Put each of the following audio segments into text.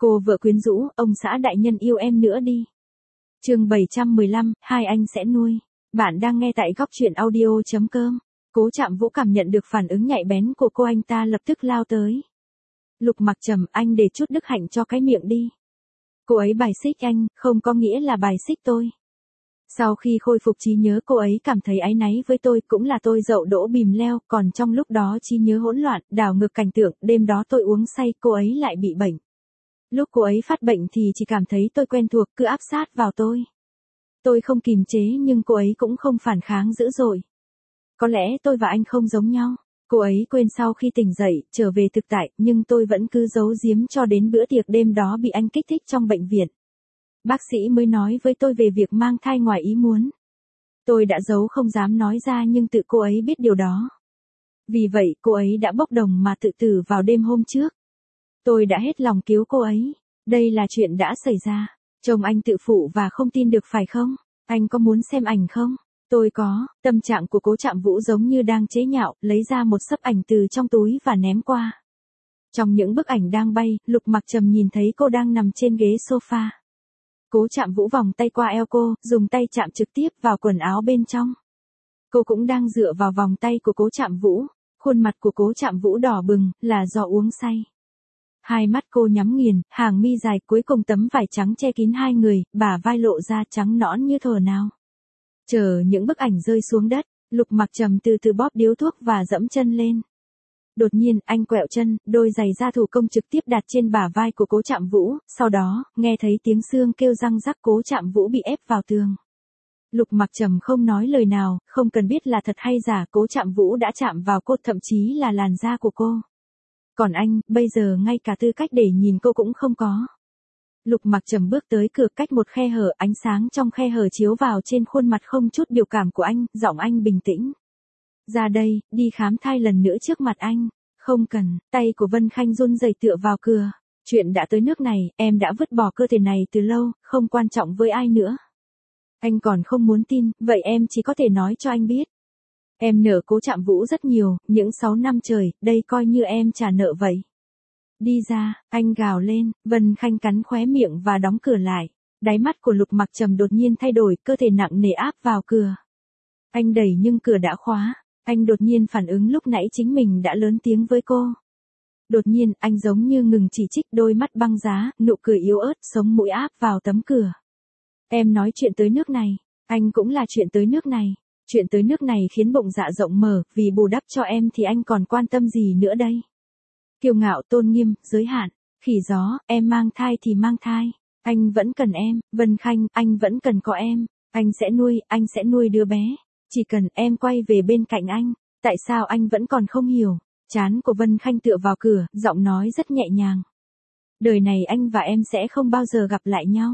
Cô vợ quyến rũ, ông xã đại nhân yêu em nữa đi. Chương 715, hai anh sẽ nuôi. Bạn đang nghe tại góc truyện audio.com. Cố Trạm Vũ cảm nhận được phản ứng nhạy bén của cô, anh ta lập tức lao tới. Lục Mặc Trầm, anh để chút đức hạnh cho cái miệng đi. Cô ấy bài xích anh, không có nghĩa là bài xích tôi. Sau khi khôi phục trí nhớ, cô ấy cảm thấy áy náy với tôi, cũng là tôi dậu đỗ bìm leo, còn trong lúc đó trí nhớ hỗn loạn, đảo ngược cảnh tượng, đêm đó tôi uống say, cô ấy lại bị bệnh. Lúc cô ấy phát bệnh thì chỉ cảm thấy tôi quen thuộc, cứ áp sát vào tôi. Tôi không kìm chế nhưng cô ấy cũng không phản kháng dữ dội. Có lẽ tôi và anh không giống nhau. Cô ấy quên sau khi tỉnh dậy, trở về thực tại, nhưng tôi vẫn cứ giấu giếm cho đến bữa tiệc đêm đó bị anh kích thích trong bệnh viện. Bác sĩ mới nói với tôi về việc mang thai ngoài ý muốn. Tôi đã giấu không dám nói ra nhưng tự cô ấy biết điều đó. Vì vậy cô ấy đã bốc đồng mà tự tử vào đêm hôm trước. Tôi đã hết lòng cứu cô ấy. Đây là chuyện đã xảy ra. Chồng anh tự phụ và không tin được phải không? Anh có muốn xem ảnh không? Tôi có. Tâm trạng của Cố Trạm Vũ giống như đang chế nhạo, lấy ra một xấp ảnh từ trong túi và ném qua. Trong những bức ảnh đang bay, Lục Mặc Trầm nhìn thấy cô đang nằm trên ghế sofa. Cố Trạm Vũ vòng tay qua eo cô, dùng tay chạm trực tiếp vào quần áo bên trong. Cô cũng đang dựa vào vòng tay của Cố Trạm Vũ. Khuôn mặt của Cố Trạm Vũ đỏ bừng, là do uống say. Hai mắt cô nhắm nghiền, hàng mi dài, cuối cùng tấm vải trắng che kín hai người, bả vai lộ ra trắng nõn như thờ nào. Chờ những bức ảnh rơi xuống đất, Lục Mặc Trầm từ từ bóp điếu thuốc và dẫm chân lên. Đột nhiên, anh quẹo chân, đôi giày da thủ công trực tiếp đặt trên bả vai của Cố Trạm Vũ, sau đó, nghe thấy tiếng xương kêu răng rắc, Cố Trạm Vũ bị ép vào tường. Lục Mặc Trầm không nói lời nào, không cần biết là thật hay giả, Cố Trạm Vũ đã chạm vào cô, thậm chí là làn da của cô. Còn anh, bây giờ ngay cả tư cách để nhìn cô cũng không có. Lục Mặc Trầm bước tới cửa, cách một khe hở, ánh sáng trong khe hở chiếu vào trên khuôn mặt không chút biểu cảm của anh, giọng anh bình tĩnh. Ra đây, đi khám thai lần nữa trước mặt anh. Không cần. Tay của Vân Khanh run rẩy tựa vào cửa. Chuyện đã tới nước này, em đã vứt bỏ cơ thể này từ lâu, không quan trọng với ai nữa. Anh còn không muốn tin, vậy em chỉ có thể nói cho anh biết. Em nợ Cố Trạm Vũ rất nhiều, những 6 năm trời, đây coi như em trả nợ vậy. Đi ra, anh gào lên, Vân Khanh cắn khóe miệng và đóng cửa lại. Đáy mắt của Lục Mặc Trầm đột nhiên thay đổi, cơ thể nặng nề áp vào cửa. Anh đẩy nhưng cửa đã khóa. Anh đột nhiên phản ứng lúc nãy chính mình đã lớn tiếng với cô. Đột nhiên, anh giống như ngừng chỉ trích, đôi mắt băng giá, nụ cười yếu ớt, sống mũi áp vào tấm cửa. Em nói chuyện tới nước này, anh cũng là chuyện tới nước này. Chuyện tới nước này khiến bụng dạ rộng mở, vì bù đắp cho em thì anh còn quan tâm gì nữa đây? Kiêu ngạo, tôn nghiêm, giới hạn. Khỉ gió, em mang thai thì mang thai. Anh vẫn cần em, Vân Khanh, anh vẫn cần có em. Anh sẽ nuôi đứa bé. Chỉ cần em quay về bên cạnh anh. Tại sao anh vẫn còn không hiểu? Trán của Vân Khanh tựa vào cửa, giọng nói rất nhẹ nhàng. Đời này anh và em sẽ không bao giờ gặp lại nhau.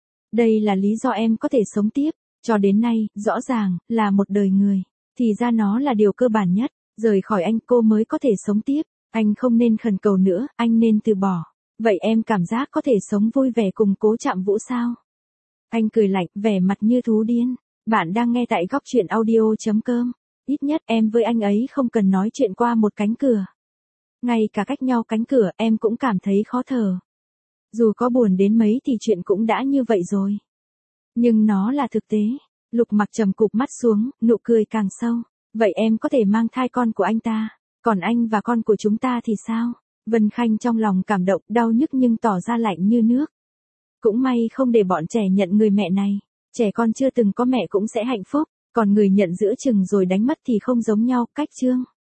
Đây là lý do em có thể sống tiếp. Cho đến nay, rõ ràng, là một đời người. Thì ra nó là điều cơ bản nhất. Rời khỏi anh cô mới có thể sống tiếp. Anh không nên khẩn cầu nữa, anh nên từ bỏ. Vậy em cảm giác có thể sống vui vẻ cùng Cố Trạm Vũ sao? Anh cười lạnh, vẻ mặt như thú điên. Bạn đang nghe tại góc truyện audio.com. Ít nhất em với anh ấy không cần nói chuyện qua một cánh cửa. Ngay cả cách nhau cánh cửa em cũng cảm thấy khó thở. Dù có buồn đến mấy thì chuyện cũng đã như vậy rồi. Nhưng nó là thực tế. Lục Mặc Trầm cụp mắt xuống, nụ cười càng sâu. Vậy em có thể mang thai con của anh ta. Còn anh và con của chúng ta thì sao? Vân Khanh trong lòng cảm động, đau nhức nhưng tỏ ra lạnh như nước. Cũng may không để bọn trẻ nhận người mẹ này. Trẻ con chưa từng có mẹ cũng sẽ hạnh phúc, còn người nhận giữa chừng rồi đánh mất thì không giống nhau, cách chương.